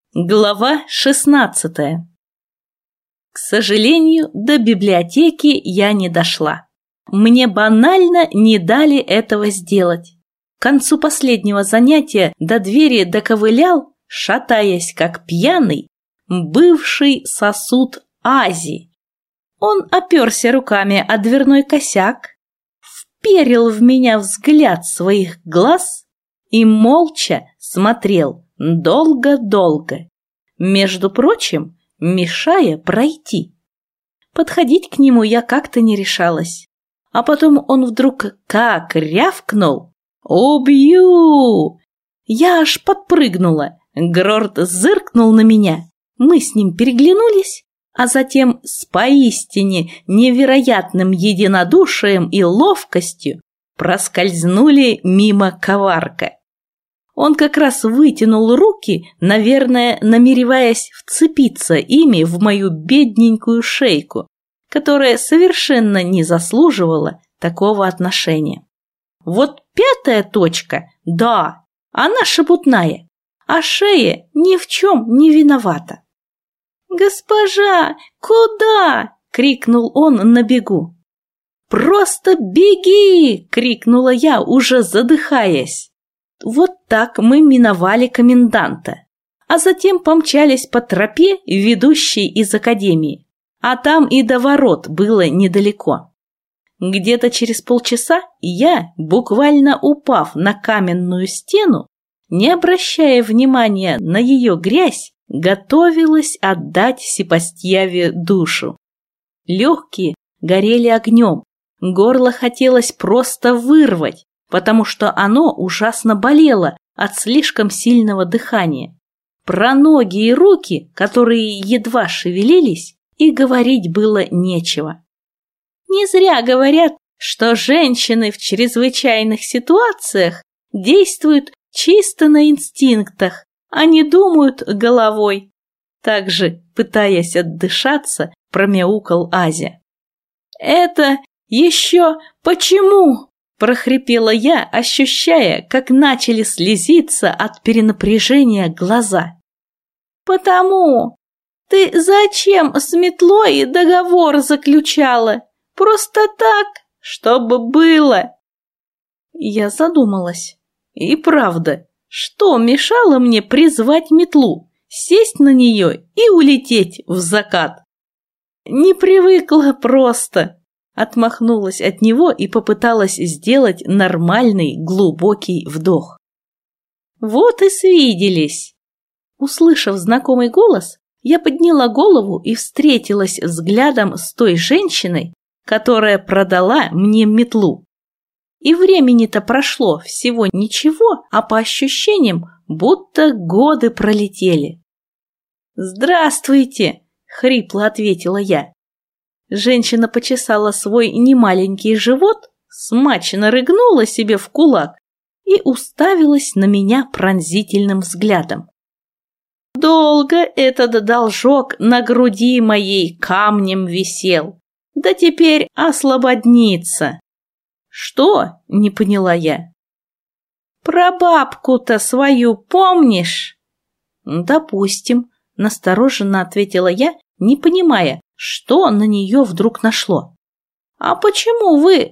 Глава 16. К сожалению, до библиотеки я не дошла. Мне банально не дали этого сделать. К концу последнего занятия до двери доковылял, шатаясь как пьяный, бывший сосуд Ази. Он оперся руками о дверной косяк, вперил в меня взгляд своих глаз и молча смотрел долго-долго, между прочим, мешая пройти. Подходить к нему я как-то не решалась. А потом он вдруг как рявкнул: «Убью!» Я аж подпрыгнула. Грорт зыркнул на меня. Мы с ним переглянулись, а затем с поистине невероятным единодушием и ловкостью проскользнули мимо коварка. Он как раз вытянул руки, наверное, намереваясь вцепиться ими в мою бедненькую шейку, которая совершенно не заслуживала такого отношения. Вот пятая точка, да, она шебутная, а шея ни в чем не виновата. «Госпожа, куда?» — крикнул он на бегу. «Просто беги!» — крикнула я, уже задыхаясь. Вот так мы миновали коменданта, а затем помчались по тропе, ведущей из академии, а там и до ворот было недалеко. Где-то через полчаса я, буквально упав на каменную стену, не обращая внимания на ее грязь, готовилась отдать Сепастьяве душу. Легкие горели огнем, горло хотелось просто вырвать, потому что оно ужасно болело от слишком сильного дыхания. Про ноги и руки, которые едва шевелились, и говорить было нечего. Не зря говорят, что женщины в чрезвычайных ситуациях действуют чисто на инстинктах, а не думают головой. Также, пытаясь отдышаться, промяукал Азя. «Это еще почему?» – прохрипела я, ощущая, как начали слезиться от перенапряжения глаза. «Потому. Ты зачем с метлой договор заключала? Просто так, чтобы было?» Я задумалась. И правда, что мешало мне призвать метлу, сесть на нее и улететь в закат? Не привыкла просто. Отмахнулась от него и попыталась сделать нормальный глубокий вдох. Вот и свиделись. Услышав знакомый голос, я подняла голову и встретилась взглядом с той женщиной, которая продала мне метлу. И времени-то прошло всего ничего, а по ощущениям, будто годы пролетели. «Здравствуйте!» — хрипло ответила я. Женщина почесала свой немаленький живот, смачно рыгнула себе в кулак и уставилась на меня пронзительным взглядом. Долго этот должок на груди моей камнем висел, да теперь ослободнится. «Что?» — не поняла я. «Про бабку-то свою помнишь?» «Допустим», — настороженно ответила я, не понимая, что на нее вдруг нашло. «А почему вы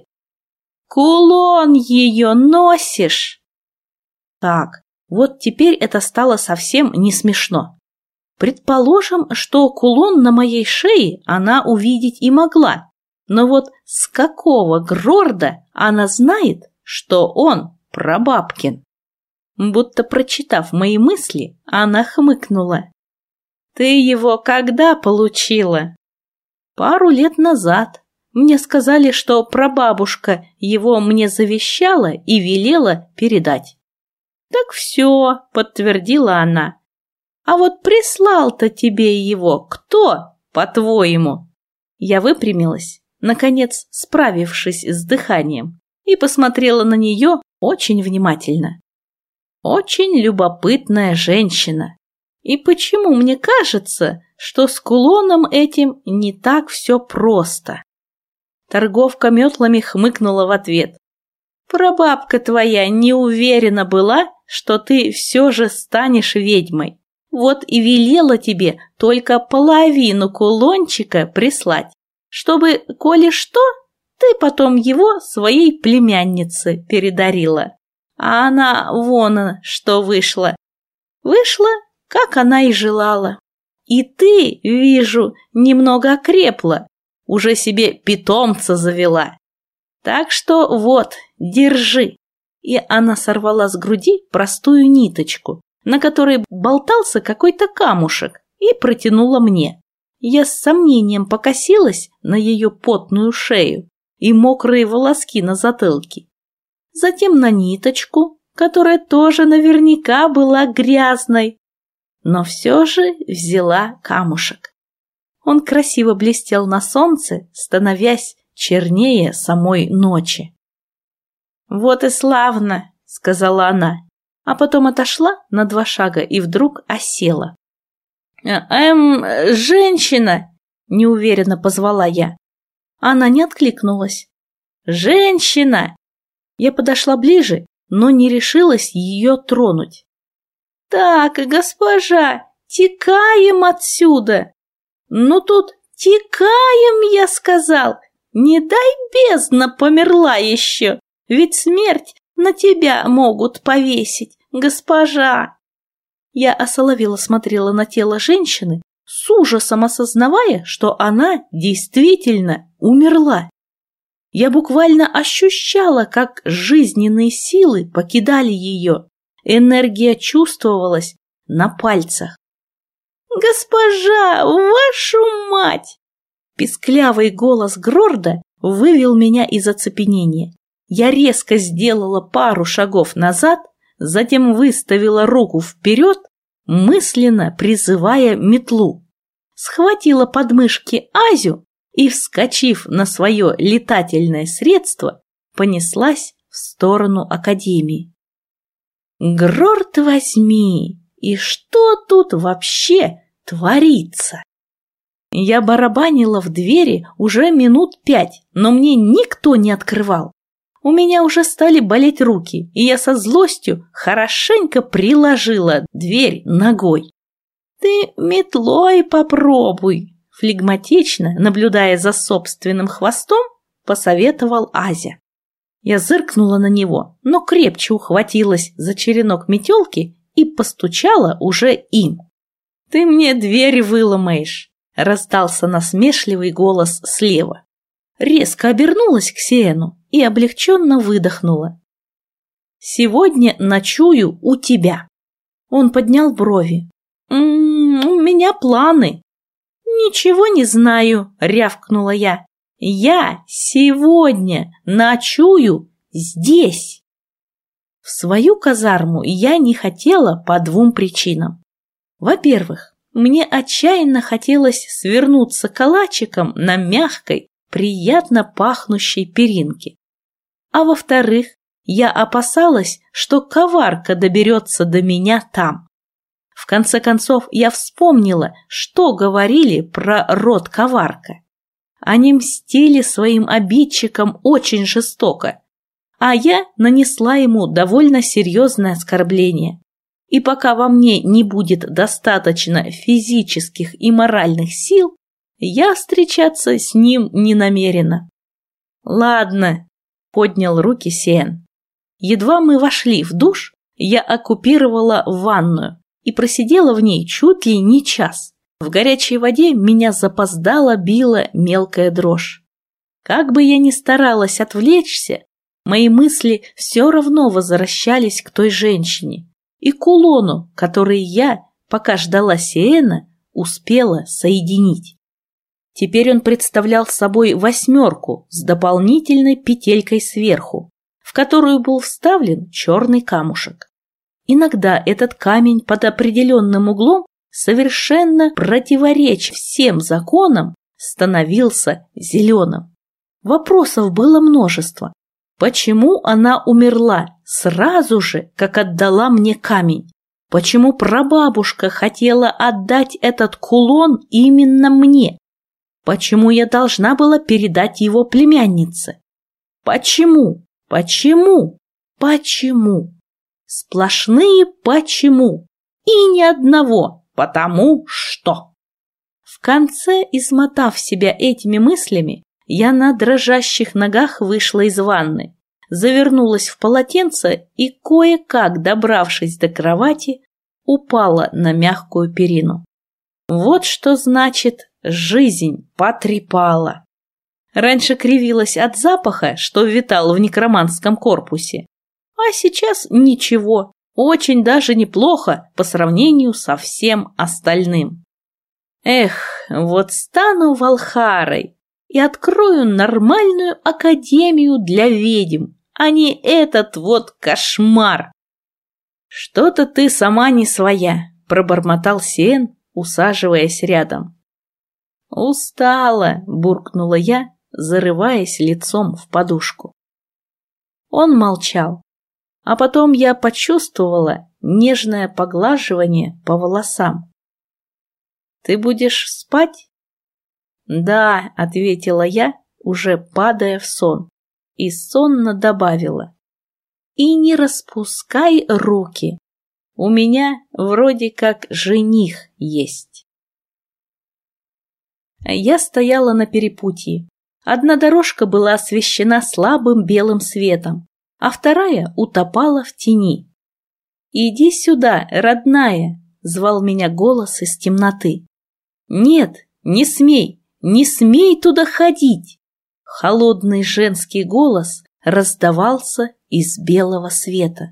кулон ее носишь?» Так, вот теперь это стало совсем не смешно. Предположим, что кулон на моей шее она увидеть и могла, но вот с какого Грорда она знает, что он прабабкин? Будто прочитав мои мысли, она хмыкнула. «Ты его когда получила?» «Пару лет назад. Мне сказали, что прабабушка его мне завещала и велела передать». «Так все», — подтвердила она. «А вот прислал-то тебе его кто, по-твоему?» Я выпрямилась, наконец справившись с дыханием, и посмотрела на нее очень внимательно. Очень любопытная женщина. И почему мне кажется, что с кулоном этим не так все просто? Торговка метлами хмыкнула в ответ. Прабабка твоя не уверена была, что ты все же станешь ведьмой. Вот и велела тебе только половину кулончика прислать, чтобы, коли что, ты потом его своей племяннице передарила. А она вон что вышла. Вышла, как она и желала. И ты, вижу, немного окрепла, уже себе питомца завела. Так что вот, держи». И она сорвала с груди простую ниточку, на которой болтался какой-то камушек, и протянула мне. Я с сомнением покосилась на ее потную шею и мокрые волоски на затылке. Затем на ниточку, которая тоже наверняка была грязной, но все же взяла камушек. Он красиво блестел на солнце, становясь чернее самой ночи. «Вот и славно», — сказала она, а потом отошла на 2 шага и вдруг осела. Женщина!» — неуверенно позвала я. Она не откликнулась. «Женщина!» Я подошла ближе, но не решилась ее тронуть. «Так, госпожа, текаем отсюда!» «Ну тут текаем, я сказал! Не дай бездна померла еще! Ведь смерть на тебя могут повесить, госпожа!» Я осоловело смотрела на тело женщины, с ужасом осознавая, что она действительно умерла. Я буквально ощущала, как жизненные силы покидали ее. Энергия чувствовалась на пальцах. «Госпожа, вашу мать!» Писклявый голос Грорда вывел меня из оцепенения. Я резко сделала пару шагов назад, затем выставила руку вперед, мысленно призывая метлу. Схватила подмышки Азю и, вскочив на свое летательное средство, понеслась в сторону академии. Грорд возьми, и что тут вообще творится? Я барабанила в двери уже минут 5, но мне никто не открывал. У меня уже стали болеть руки, и я со злостью хорошенько приложила дверь ногой. «Ты метлой попробуй», — флегматично, наблюдая за собственным хвостом, посоветовал Азя. Я зыркнула на него, но крепче ухватилась за черенок метелки и постучала уже им. «Ты мне дверь выломаешь», — раздался насмешливый голос слева. Резко обернулась к Сиэну и облегченно выдохнула. «Сегодня ночую у тебя». Он поднял брови. У меня планы». «Ничего не знаю», — рявкнула я. «Я сегодня ночую здесь». В свою казарму я не хотела по 2 причинам. Во-первых, мне отчаянно хотелось свернуться калачиком на мягкой, приятно пахнущей перинке. А во-вторых, я опасалась, что коварка доберется до меня там. В конце концов, я вспомнила, что говорили про род коварка. Они мстили своим обидчикам очень жестоко, а я нанесла ему довольно серьезное оскорбление. И пока во мне не будет достаточно физических и моральных сил, я встречаться с ним не намерена. «Ладно», — поднял руки Сиэн. Едва мы вошли в душ, я оккупировала ванную и просидела в ней чуть ли не час. В горячей воде меня запоздало била мелкая дрожь. Как бы я ни старалась отвлечься, мои мысли все равно возвращались к той женщине и кулону, который я, пока ждала Сиэна, успела соединить. Теперь он представлял собой 8 с дополнительной петелькой сверху, в которую был вставлен черный камушек. Иногда этот камень под определенным углом, совершенно противоречив всем законам, становился зеленым. Вопросов было множество. Почему она умерла сразу же, как отдала мне камень? Почему прабабушка хотела отдать этот кулон именно мне? Почему я должна была передать его племяннице? Почему? Почему? Почему? Сплошные «почему». и ни одного, потому что... В конце, измотав себя этими мыслями, я на дрожащих ногах вышла из ванны, завернулась в полотенце и, кое-как добравшись до кровати, упала на мягкую перину. Вот что значит «жизнь потрепала». Раньше кривилась от запаха, что витал в некроманском корпусе, а сейчас ничего, очень даже неплохо по сравнению со всем остальным. Эх, вот стану волхарой и открою нормальную академию для ведьм, а не этот вот кошмар. Что-то ты сама не своя, пробормотал Сиен, усаживаясь рядом. Устала, буркнула я, зарываясь лицом в подушку. Он молчал, а потом я почувствовала нежное поглаживание по волосам. «Ты будешь спать?» «Да», — ответила я, уже падая в сон, и сонно добавила. «И не распускай руки, у меня вроде как жених есть». Я стояла на перепутье. Одна дорожка была освещена слабым белым светом, а вторая утопала в тени. «Иди сюда, родная!» — звал меня голос из темноты. «Нет, не смей, не смей туда ходить!» Холодный женский голос раздавался из белого света.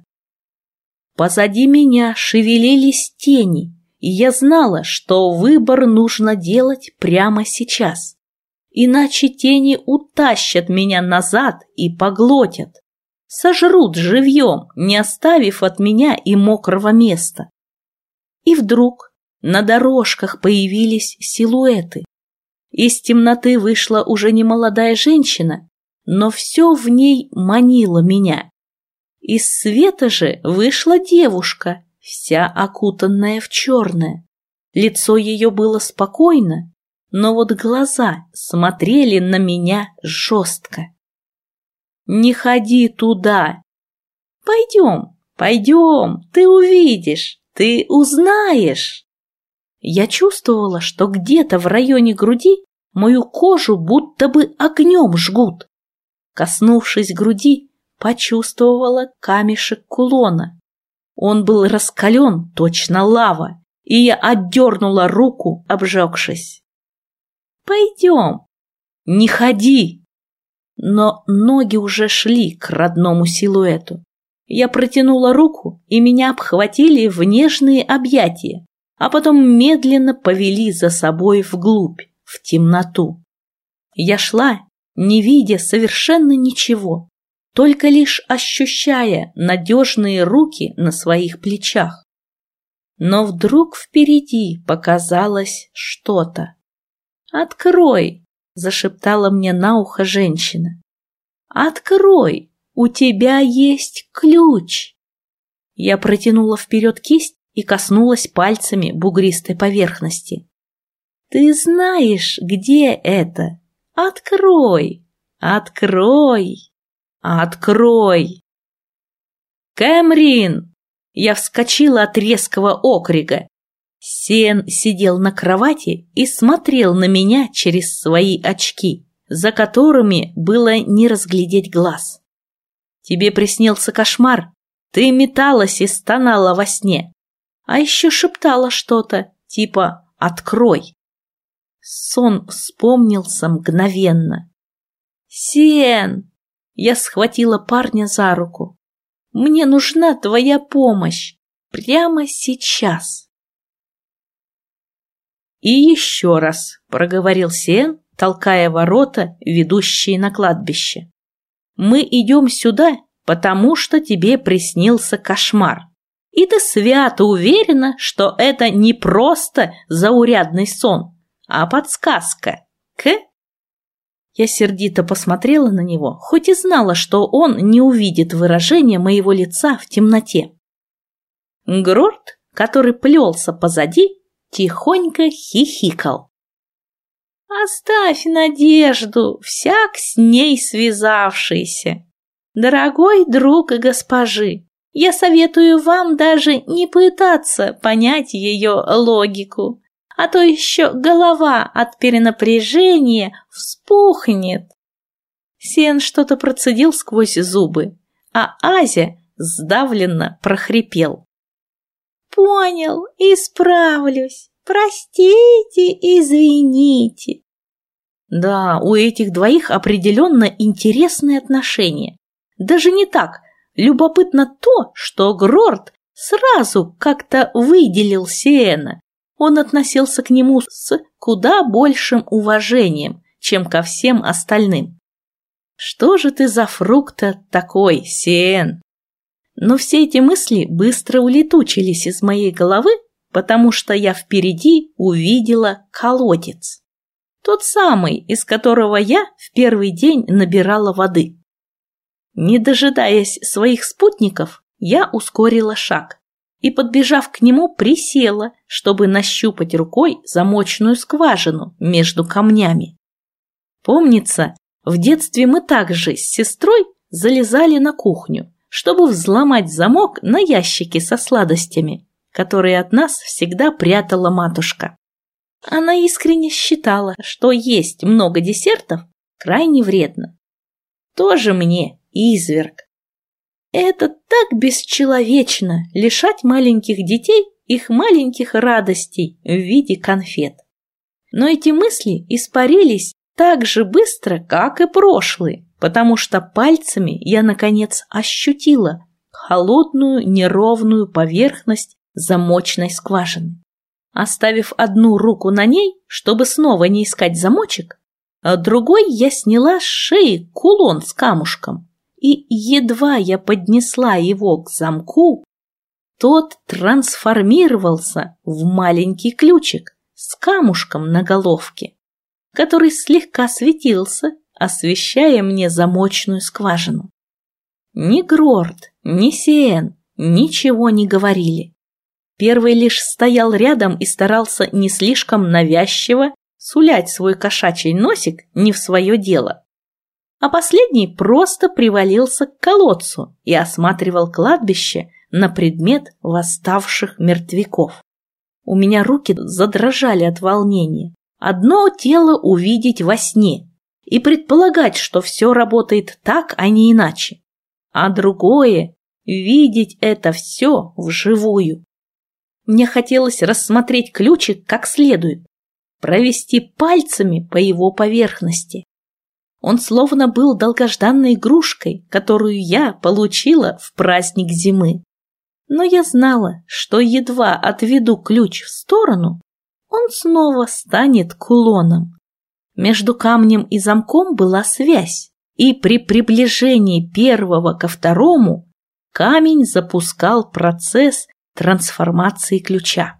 Позади меня шевелились тени, и я знала, что выбор нужно делать прямо сейчас. Иначе тени утащат меня назад и поглотят. Сожрут живьем, не оставив от меня и мокрого места. И вдруг на дорожках появились силуэты. Из темноты вышла уже не молодая женщина, но все в ней манило меня. Из света же вышла девушка, вся окутанная в черное. Лицо ее было спокойно, но вот глаза смотрели на меня жестко. «Не ходи туда!» «Пойдем, пойдем, ты увидишь, ты узнаешь!» Я чувствовала, что где-то в районе груди мою кожу будто бы огнем жгут. Коснувшись груди, почувствовала камешек кулона. Он был раскален, точно лава, и я отдернула руку, обжегшись. «Пойдем!» «Не ходи!» Но ноги уже шли к родному силуэту. Я протянула руку, и меня обхватили в нежные объятия, а потом медленно повели за собой вглубь, в темноту. Я шла, не видя совершенно ничего, только лишь ощущая надежные руки на своих плечах. Но вдруг впереди показалось что-то. «Открой!» — зашептала мне на ухо женщина. «Открой! У тебя есть ключ!» Я протянула вперед кисть и коснулась пальцами бугристой поверхности. «Ты знаешь, где это? Открой! Открой! Открой!» «Кэмрин!» Я вскочила от резкого окрика. Сиен сидел на кровати и смотрел на меня через свои очки, за которыми было не разглядеть глаз. «Тебе приснился кошмар? Ты металась и стонала во сне, а еще шептала что-то, типа «открой». Сон вспомнился мгновенно. «Сиен!» Я схватила парня за руку. «Мне нужна твоя помощь прямо сейчас!» «И еще раз», — проговорил Сиен, толкая ворота, ведущие на кладбище. «Мы идем сюда, потому что тебе приснился кошмар. И ты свято уверена, что это не просто заурядный сон, а подсказка. Я сердито посмотрела на него, хоть и знала, что он не увидит выражения моего лица в темноте. Грорт, который плелся позади, тихонько хихикал. «Оставь надежду, всяк с ней связавшийся. Дорогой друг госпожи, Я советую вам даже не пытаться понять ее логику, а то еще голова от перенапряжения вспухнет. Сиэн что-то процедил сквозь зубы, а Азя сдавленно прохрипел. Понял, исправлюсь. Простите, извините. Да, у этих двоих определенно интересные отношения. Даже не так. Любопытно то, что Грорт сразу как-то выделил Сиэна. Он относился к нему с куда большим уважением, чем ко всем остальным. Что же ты за фрукт такой, Сиэн? Но все эти мысли быстро улетучились из моей головы, потому что я впереди увидела колодец. Тот самый, из которого я в первый день набирала воды. Не дожидаясь своих спутников, я ускорила шаг и, подбежав к нему, присела, чтобы нащупать рукой замочную скважину между камнями. Помнится, в детстве мы также с сестрой залезали на кухню, чтобы взломать замок на ящике со сладостями, которые от нас всегда прятала матушка. Она искренне считала, что есть много десертов крайне вредно. Тоже мне изверг. Это так бесчеловечно лишать маленьких детей их маленьких радостей в виде конфет. Но эти мысли испарились так же быстро, как и прошлые, потому что пальцами я, наконец, ощутила холодную неровную поверхность замочной скважины. Оставив одну руку на ней, чтобы снова не искать замочек, а другой я сняла с шеи кулон с камушком, и едва я поднесла его к замку, тот трансформировался в маленький ключик с камушком на головке, который слегка светился, освещая мне замочную скважину. Ни Грорт, ни Сиэн ничего не говорили. Первый лишь стоял рядом и старался не слишком навязчиво сулять свой кошачий носик не в свое дело. А последний просто привалился к колодцу и осматривал кладбище на предмет восставших мертвяков. У меня руки задрожали от волнения. Одно тело увидеть во сне и предполагать, что все работает так, а не иначе. А другое – видеть это все вживую. Мне хотелось рассмотреть ключик как следует, провести пальцами по его поверхности. Он словно был долгожданной игрушкой, которую я получила в праздник зимы. Но я знала, что едва отведу ключ в сторону, он снова станет кулоном. Между камнем и замком была связь, и при приближении первого ко второму камень запускал процесс трансформации ключа.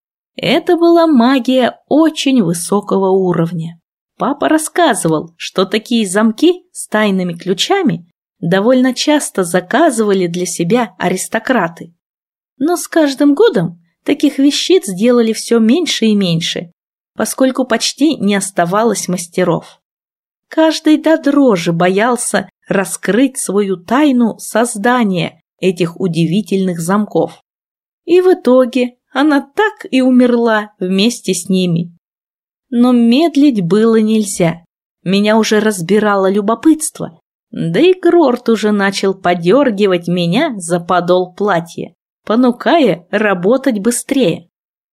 Это была магия очень высокого уровня. Папа рассказывал, что такие замки с тайными ключами довольно часто заказывали для себя аристократы. Но с каждым годом таких вещиц делали все меньше и меньше, поскольку почти не оставалось мастеров. Каждый до дрожи боялся раскрыть свою тайну создания этих удивительных замков. И в итоге она так и умерла вместе с ними. Но медлить было нельзя. Меня уже разбирало любопытство, да и Грорт уже начал подергивать меня за подол платья, понукая работать быстрее.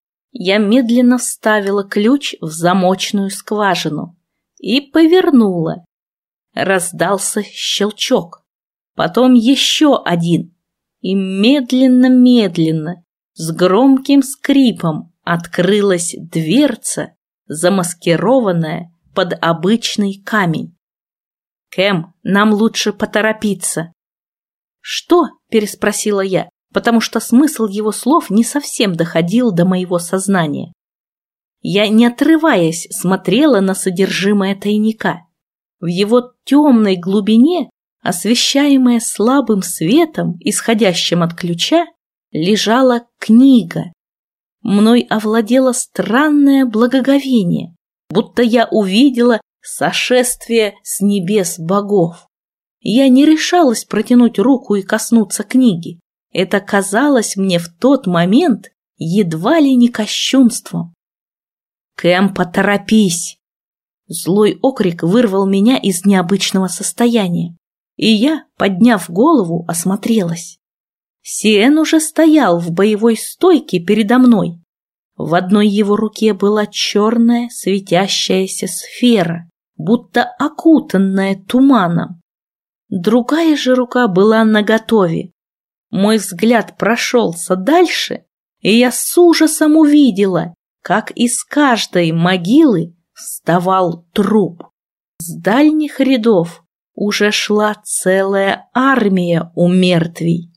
Я медленно вставила ключ в замочную скважину и повернула. Раздался щелчок, потом еще один, и медленно-медленно, с громким скрипом открылась дверца, замаскированная под обычный камень. «Кэм, нам лучше поторопиться». «Что?» – переспросила я, потому что смысл его слов не совсем доходил до моего сознания. Я, не отрываясь, смотрела на содержимое тайника. В его темной глубине, освещаемая слабым светом, исходящим от ключа, лежала книга. Мной овладело странное благоговение, будто я увидела сошествие с небес богов. Я не решалась протянуть руку и коснуться книги. Это казалось мне в тот момент едва ли не кощунством. «Кэм, поторопись!» Злой окрик вырвал меня из необычного состояния, и я, подняв голову, осмотрелась. Сиэн уже стоял в боевой стойке передо мной. В одной его руке была черная светящаяся сфера, будто окутанная туманом. Другая же рука была наготове. Мой взгляд прошелся дальше, и я с ужасом увидела, как из каждой могилы вставал труп. С дальних рядов уже шла целая армия у мертвей.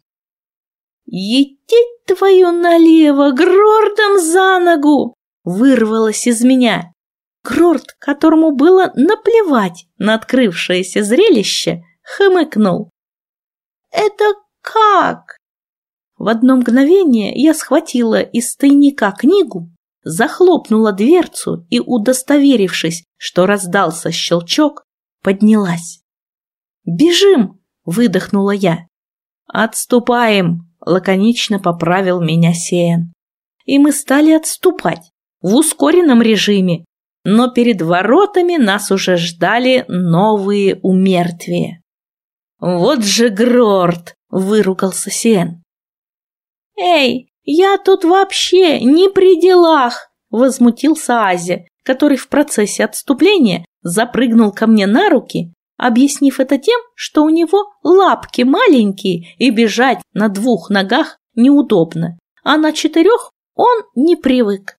«Етить твою налево, Грордом за ногу!» вырвалось из меня. Грорд, которому было наплевать на открывшееся зрелище, хмыкнул. «Это как?» В одно мгновение я схватила из тайника книгу, захлопнула дверцу и, удостоверившись, что раздался щелчок, поднялась. «Бежим!» – выдохнула я. «Отступаем!» – лаконично поправил меня Сиэн. И мы стали отступать в ускоренном режиме, но перед воротами нас уже ждали новые умертвия. «Вот же Грорд!» – выругался Сиэн. «Эй, я тут вообще не при делах!» – возмутился Азия, который в процессе отступления запрыгнул ко мне на руки, объяснив это тем, что у него лапки маленькие и бежать на 2 ногах неудобно, а на 4 он не привык.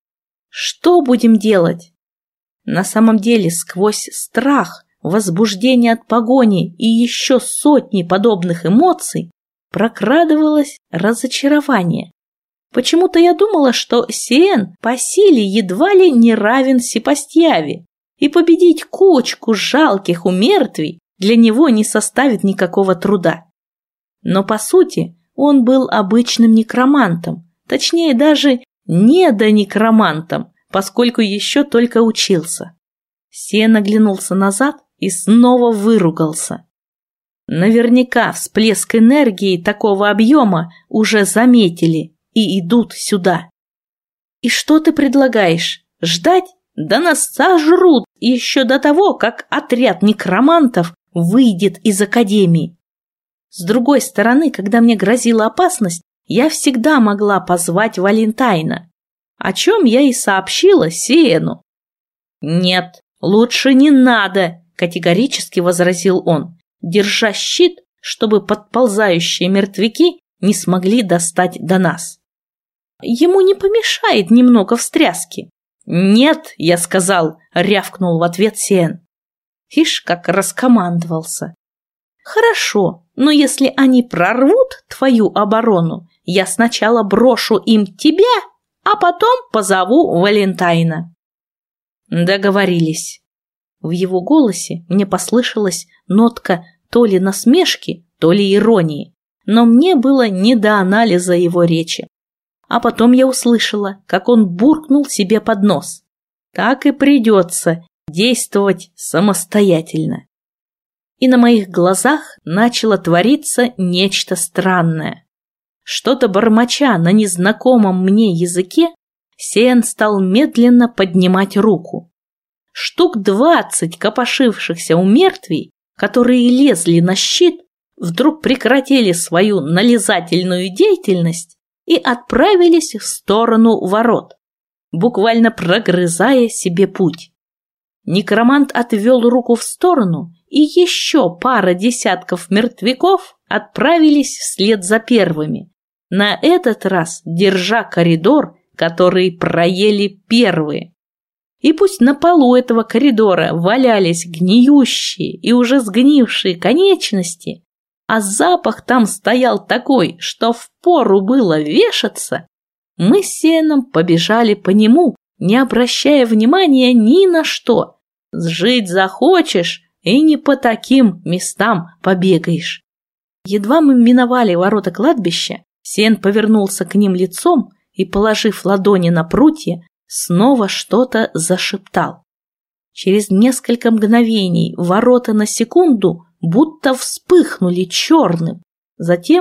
Что будем делать? На самом деле, сквозь страх, возбуждение от погони и еще сотни подобных эмоций прокрадывалось разочарование. Почему-то я думала, что Сиэн по силе едва ли не равен Сепастьяве, и победить кучку жалких умертвий для него не составит никакого труда. Но по сути он был обычным некромантом, точнее даже недонекромантом, поскольку еще только учился. Сиэн оглянулся назад и снова выругался. Наверняка всплеск энергии такого объема уже заметили и идут сюда. «И что ты предлагаешь? Ждать? Да нас сожрут еще до того, как отряд некромантов выйдет из академии. С другой стороны, когда мне грозила опасность, я всегда могла позвать Валентайна, о чем я и сообщила Сиэну. «Нет, лучше не надо», – категорически возразил он, держа щит, чтобы подползающие мертвяки не смогли достать до нас. «Ему не помешает немного встряски». «Нет, я сказал», — рявкнул в ответ Сиэн. Ишь, как раскомандовался. «Хорошо, но если они прорвут твою оборону, я сначала брошу им тебя, а потом позову Валентайна». Договорились. В его голосе мне послышалась нотка то ли насмешки, то ли иронии, но мне было не до анализа его речи. А потом я услышала, как он буркнул себе под нос. Так и придется действовать самостоятельно. И на моих глазах начало твориться нечто странное. Что-то бормоча на незнакомом мне языке, Сиэн стал медленно поднимать руку. Штук 20 копошившихся умертвий, которые лезли на щит, вдруг прекратили свою нализательную деятельность и отправились в сторону ворот, буквально прогрызая себе путь. Некромант отвел руку в сторону, и еще пара десятков мертвяков отправились вслед за первыми, на этот раз держа коридор, который проели первые. И пусть на полу этого коридора валялись гниющие и уже сгнившие конечности, а запах там стоял такой, что впору было вешаться, мы с Сиэном побежали по нему, не обращая внимания ни на что. Жить захочешь, и не по таким местам побегаешь. Едва мы миновали ворота кладбища, Сиэн повернулся к ним лицом и, положив ладони на прутья, снова что-то зашептал. Через несколько мгновений ворота на секунду будто вспыхнули черным, затем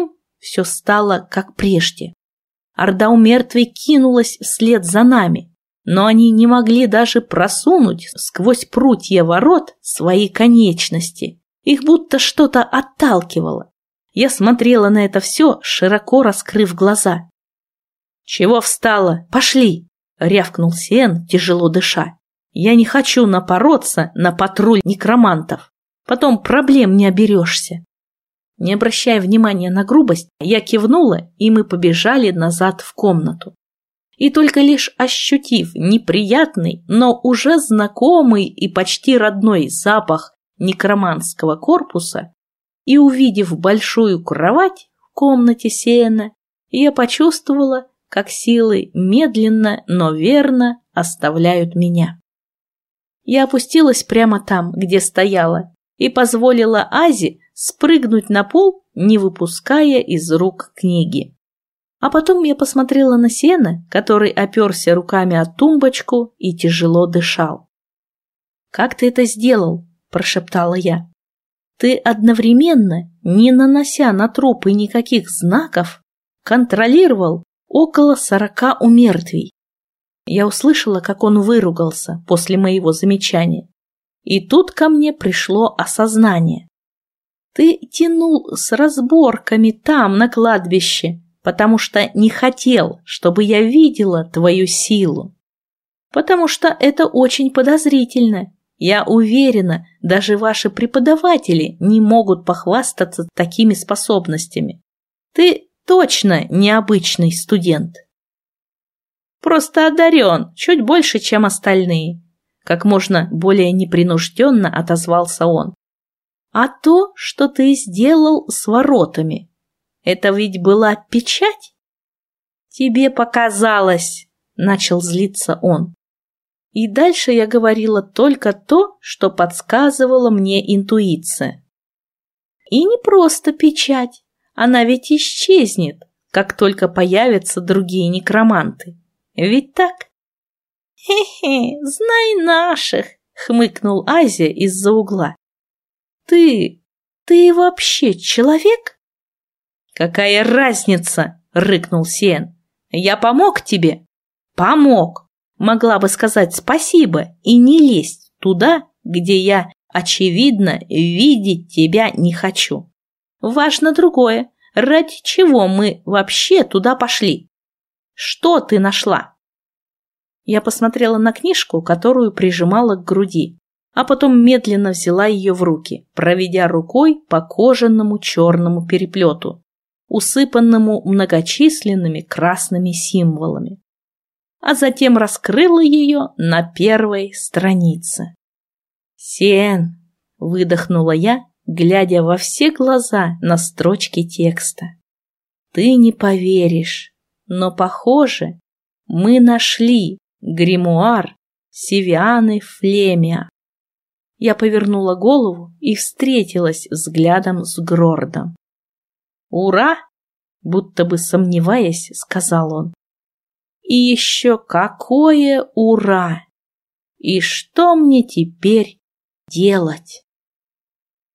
все стало как прежде. Орда у мертвей кинулась вслед за нами, но они не могли даже просунуть сквозь прутья ворот свои конечности. Их будто что-то отталкивало. Я смотрела на это все, широко раскрыв глаза. «Чего встала? Пошли!» — рявкнул Сиэн, тяжело дыша. «Я не хочу напороться на патруль некромантов. Потом проблем не оберешься». Не обращая внимания на грубость, я кивнула, и мы побежали назад в комнату. И только лишь ощутив неприятный, но уже знакомый и почти родной запах некроманского корпуса и увидев большую кровать в комнате Сиэна, я почувствовала, как силы медленно, но верно оставляют меня. Я опустилась прямо там, где стояла, и позволила Азе спрыгнуть на пол, не выпуская из рук книги. А потом я посмотрела на Сиэна, который оперся руками о тумбочку и тяжело дышал. «Как ты это сделал?» – прошептала я. «Ты одновременно, не нанося на трупы никаких знаков, контролировал около 40 умертвий». Я услышала, как он выругался после моего замечания. И тут ко мне пришло осознание. Ты тянул с разборками там, на кладбище, потому что не хотел, чтобы я видела твою силу. Потому что это очень подозрительно. Я уверена, даже ваши преподаватели не могут похвастаться такими способностями. Ты точно необычный студент. Просто одарен, чуть больше, чем остальные. Как можно более непринужденно отозвался он. А то, что ты сделал с воротами, это ведь была печать? Тебе показалось, начал злиться он. И дальше я говорила только то, что подсказывала мне интуиция. И не просто печать, она ведь исчезнет, как только появятся другие некроманты. Ведь так? «Хе-хе, знай наших!» — хмыкнул Азия из-за угла. «Ты вообще человек?» «Какая разница?» — рыкнул Сиэн. «Я помог тебе?» «Помог. Могла бы сказать спасибо и не лезть туда, где я, очевидно, видеть тебя не хочу. Важно другое. Ради чего мы вообще туда пошли? Что ты нашла?» Я посмотрела на книжку, которую прижимала к груди, а потом медленно взяла ее в руки, проведя рукой по кожаному черному переплету, усыпанному многочисленными красными символами, а затем раскрыла ее на первой странице. «Сиэн!» — выдохнула я, глядя во все глаза на строчки текста. «Ты не поверишь, но, похоже, мы нашли гримуар Сивианы Флемиа». Я повернула голову и встретилась взглядом с Грордом. «Ура!» — будто бы сомневаясь, сказал он. «И еще какое ура! И что мне теперь делать?»